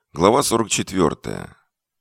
Глава 44.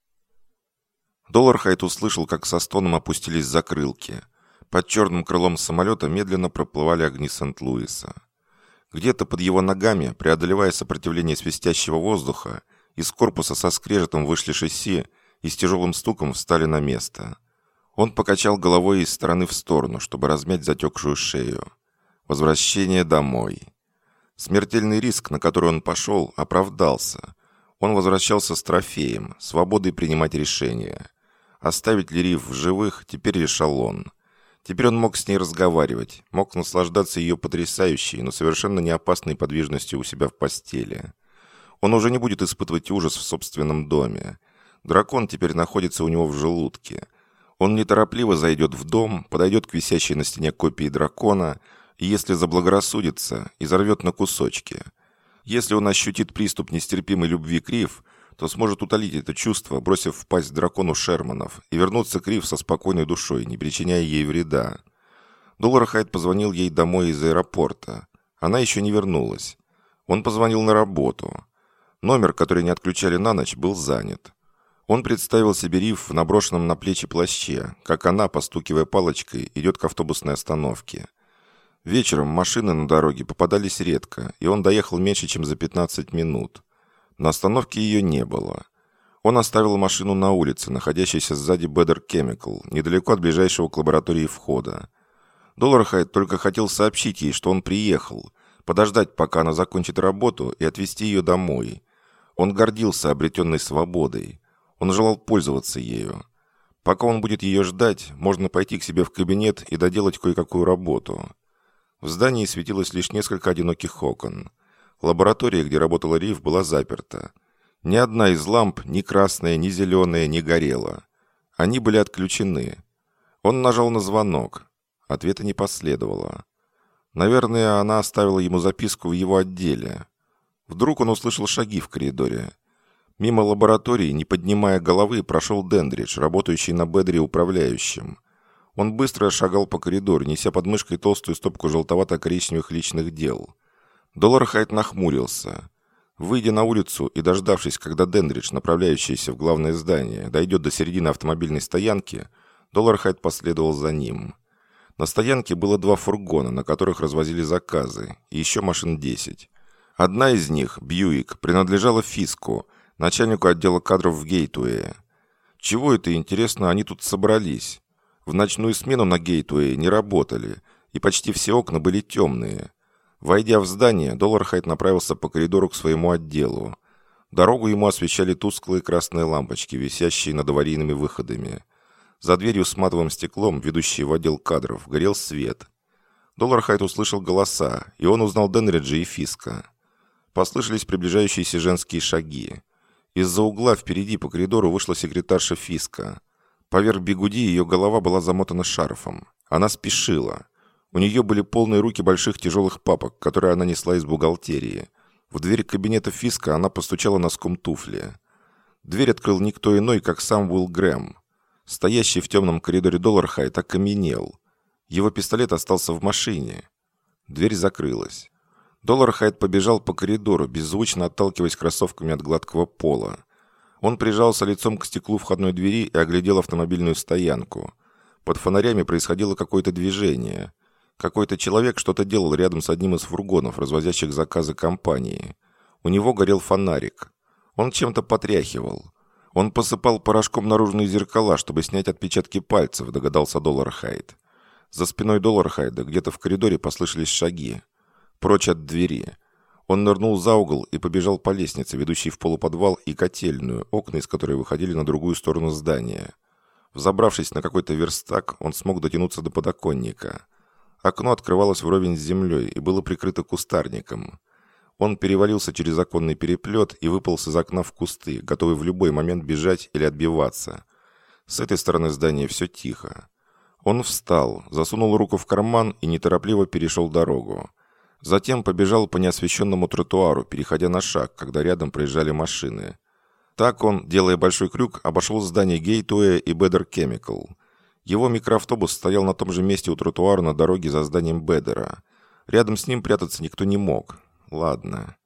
Доллархайд услышал, как со стоном опустились закрылки. Под черным крылом самолета медленно проплывали огни Сент-Луиса. Где-то под его ногами, преодолевая сопротивление свистящего воздуха, из корпуса со скрежетом вышли шасси и с тяжелым стуком встали на место. Он покачал головой из стороны в сторону, чтобы размять затекшую шею. Возвращение домой. Смертельный риск, на который он пошел, оправдался. Он возвращался с трофеем, свободой принимать решения. Оставить ли Рив в живых, теперь решал он. Теперь он мог с ней разговаривать, мог наслаждаться ее потрясающей, но совершенно не опасной подвижностью у себя в постели. Он уже не будет испытывать ужас в собственном доме. Дракон теперь находится у него в желудке. Он неторопливо зайдет в дом, подойдет к висящей на стене копии дракона и, если заблагорассудится, изорвет на кусочки. Если он ощутит приступ нестерпимой любви к Рив, то сможет утолить это чувство, бросив в пасть дракону Шерманов, и вернуться к Рив со спокойной душой, не причиняя ей вреда. Доллархайд позвонил ей домой из аэропорта. Она еще не вернулась. Он позвонил на работу. Номер, который не отключали на ночь, был занят. Он представил себе Рив в наброшенном на плечи плаще, как она, постукивая палочкой, идет к автобусной остановке. Вечером машины на дороге попадались редко, и он доехал меньше, чем за 15 минут. На остановке ее не было. Он оставил машину на улице, находящейся сзади Better Chemical, недалеко от ближайшего к лаборатории входа. Доллархайд только хотел сообщить ей, что он приехал, подождать, пока она закончит работу, и отвезти ее домой. Он гордился обретенной свободой. Он желал пользоваться ею. Пока он будет ее ждать, можно пойти к себе в кабинет и доделать кое-какую работу. В здании светилось лишь несколько одиноких окон. Лаборатория, где работала Рив, была заперта. Ни одна из ламп, ни красная, ни зеленая, не горела. Они были отключены. Он нажал на звонок. Ответа не последовало. Наверное, она оставила ему записку в его отделе. Вдруг он услышал шаги в коридоре. Мимо лаборатории, не поднимая головы, прошел Дендридж, работающий на Бедре управляющим. Он быстро шагал по коридору, неся под мышкой толстую стопку желтовато-коричневых личных дел. Доллархайд нахмурился. Выйдя на улицу и дождавшись, когда Дендридж, направляющийся в главное здание, дойдет до середины автомобильной стоянки, Доллархайд последовал за ним. На стоянке было 2 фургона, на которых развозили заказы, и еще машин 10. Одна из них, Бьюик, принадлежала Фиску, начальнику отдела кадров в Гейтуэе. Чего это, интересно, они тут собрались? В ночную смену на Гейтуэе не работали, и почти все окна были темные. Войдя в здание, Доллархайд направился по коридору к своему отделу. Дорогу ему освещали тусклые красные лампочки, висящие над аварийными выходами. За дверью с матовым стеклом, ведущей в отдел кадров, горел свет. Доллархайд услышал голоса, и он узнал Денриджа и Фиска. Послышались приближающиеся женские шаги. Из-за угла впереди по коридору вышла секретарша Фиска. Поверх бигуди ее голова была замотана шарфом. Она спешила. У нее были полные руки больших тяжелых папок, которые она несла из бухгалтерии. В дверь кабинета Фиска она постучала носком туфли. Дверь открыл никто иной, как сам Уилл Грэм. Стоящий в темном коридоре Доллархайд окаменел. Его пистолет остался в машине. Дверь закрылась. Доллархайд побежал по коридору, беззвучно отталкиваясь кроссовками от гладкого пола. Он прижался лицом к стеклу входной двери и оглядел автомобильную стоянку. Под фонарями происходило какое-то движение. Какой-то человек что-то делал рядом с одним из фургонов, развозящих заказы компании. У него горел фонарик. Он чем-то потряхивал. Он посыпал порошком наружные зеркала, чтобы снять отпечатки пальцев, догадался Доллархайд. За спиной Доллархайда где-то в коридоре послышались шаги. Прочь от двери. Он нырнул за угол и побежал по лестнице, ведущей в полуподвал и котельную, окна из которой выходили на другую сторону здания. Взобравшись на какой-то верстак, он смог дотянуться до подоконника. Окно открывалось вровень с землей и было прикрыто кустарником. Он перевалился через оконный переплет и выполз из окна в кусты, готовый в любой момент бежать или отбиваться. С этой стороны здания все тихо. Он встал, засунул руку в карман и неторопливо перешел дорогу. Затем побежал по неосвещенному тротуару, переходя на шаг, когда рядом проезжали машины. Так он, делая большой крюк, обошел здание Гейтуэя и Better Chemical. Его микроавтобус стоял на том же месте у тротуара на дороге за зданием Бедера. Рядом с ним прятаться никто не мог. Ладно.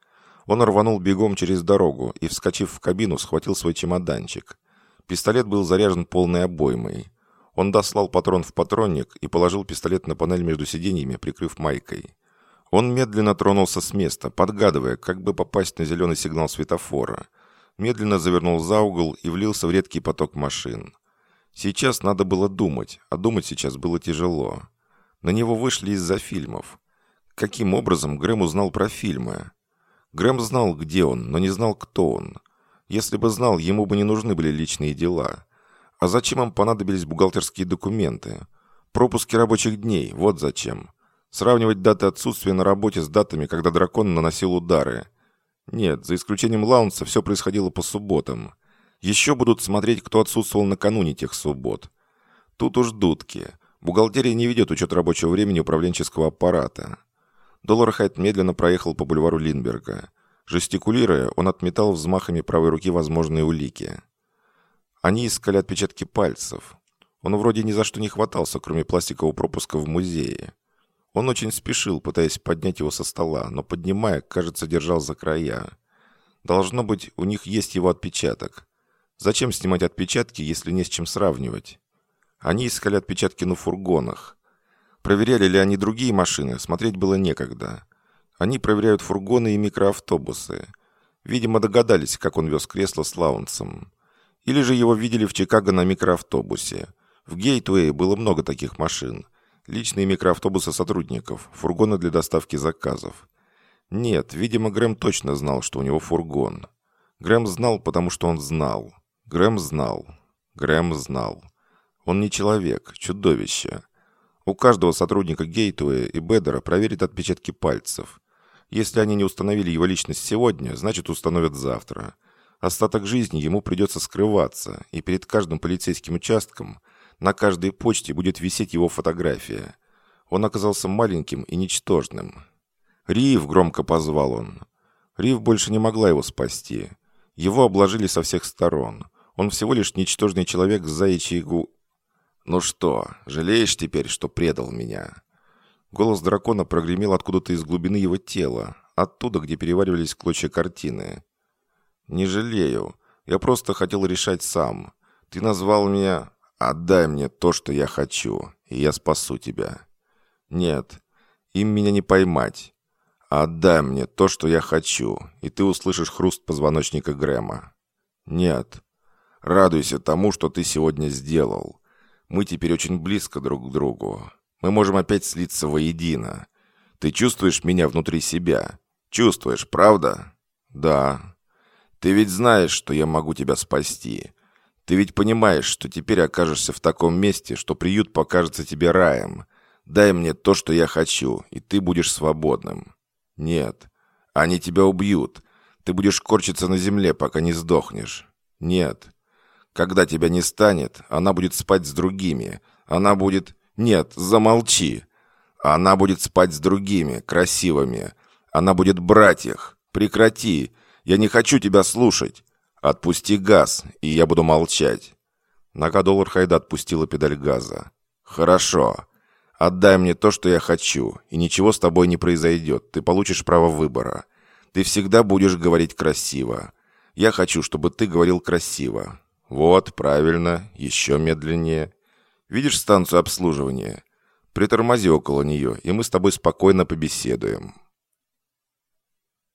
Он рванул бегом через дорогу и, вскочив в кабину, схватил свой чемоданчик. Пистолет был заряжен полной обоймой. Он дослал патрон в патронник и положил пистолет на панель между сиденьями, прикрыв майкой. Он медленно тронулся с места, подгадывая, как бы попасть на зеленый сигнал светофора. Медленно завернул за угол и влился в редкий поток машин. Сейчас надо было думать, а думать сейчас было тяжело. На него вышли из-за фильмов. Каким образом Грэм узнал про фильмы? Грэм знал, где он, но не знал, кто он. Если бы знал, ему бы не нужны были личные дела. А зачем им понадобились бухгалтерские документы? Пропуски рабочих дней, вот зачем. Сравнивать даты отсутствия на работе с датами, когда дракон наносил удары. Нет, за исключением Лаунса, все происходило по субботам. Еще будут смотреть, кто отсутствовал накануне тех суббот. Тут уж дудки. Бухгалтерия не ведет учет рабочего времени управленческого аппарата. Доллархайд медленно проехал по бульвару Линдберга. Жестикулируя, он отметал взмахами правой руки возможные улики. Они искали отпечатки пальцев. Он вроде ни за что не хватался, кроме пластикового пропуска в музее. Он очень спешил, пытаясь поднять его со стола, но, поднимая, кажется, держал за края. Должно быть, у них есть его отпечаток. Зачем снимать отпечатки, если не с чем сравнивать? Они искали отпечатки на фургонах. Проверяли ли они другие машины, смотреть было некогда. Они проверяют фургоны и микроавтобусы. Видимо, догадались, как он вез кресло с Лаунсом. Или же его видели в Чикаго на микроавтобусе. В Гейтвее было много таких машин. Личные микроавтобусы сотрудников, фургоны для доставки заказов. Нет, видимо, Грэм точно знал, что у него фургон. Грэм знал, потому что он знал. Грэм знал. Грэм знал. Он не человек, чудовище. У каждого сотрудника Гейтвея и Беддера проверят отпечатки пальцев. Если они не установили его личность сегодня, значит установят завтра. Остаток жизни ему придется скрываться, и перед каждым полицейским участком на каждой почте будет висеть его фотография. Он оказался маленьким и ничтожным. «Рив!» — громко позвал он. Рив больше не могла его спасти. Его обложили со всех сторон. Он всего лишь ничтожный человек с заячьей «Ну что, жалеешь теперь, что предал меня?» Голос дракона прогремел откуда-то из глубины его тела, оттуда, где переваривались клочья картины. «Не жалею. Я просто хотел решать сам. Ты назвал меня... Отдай мне то, что я хочу, и я спасу тебя». «Нет, им меня не поймать. Отдай мне то, что я хочу, и ты услышишь хруст позвоночника Грэма». «Нет. Радуйся тому, что ты сегодня сделал. Мы теперь очень близко друг к другу. Мы можем опять слиться воедино. Ты чувствуешь меня внутри себя? Чувствуешь, правда?» «Да». «Ты ведь знаешь, что я могу тебя спасти. Ты ведь понимаешь, что теперь окажешься в таком месте, что приют покажется тебе раем. Дай мне то, что я хочу, и ты будешь свободным». «Нет. Они тебя убьют. Ты будешь корчиться на земле, пока не сдохнешь». «Нет. Когда тебя не станет, она будет спать с другими. Она будет... Нет, замолчи. Она будет спать с другими, красивыми. Она будет брать их. Прекрати. Я не хочу тебя слушать. Отпусти газ, и я буду молчать». Нога Доллархайда отпустила педаль газа. «Хорошо. Отдай мне то, что я хочу, и ничего с тобой не произойдет. Ты получишь право выбора. Ты всегда будешь говорить красиво. Я хочу, чтобы ты говорил красиво. Вот, правильно, еще медленнее. Видишь станцию обслуживания? Притормози около нее, и мы с тобой спокойно побеседуем».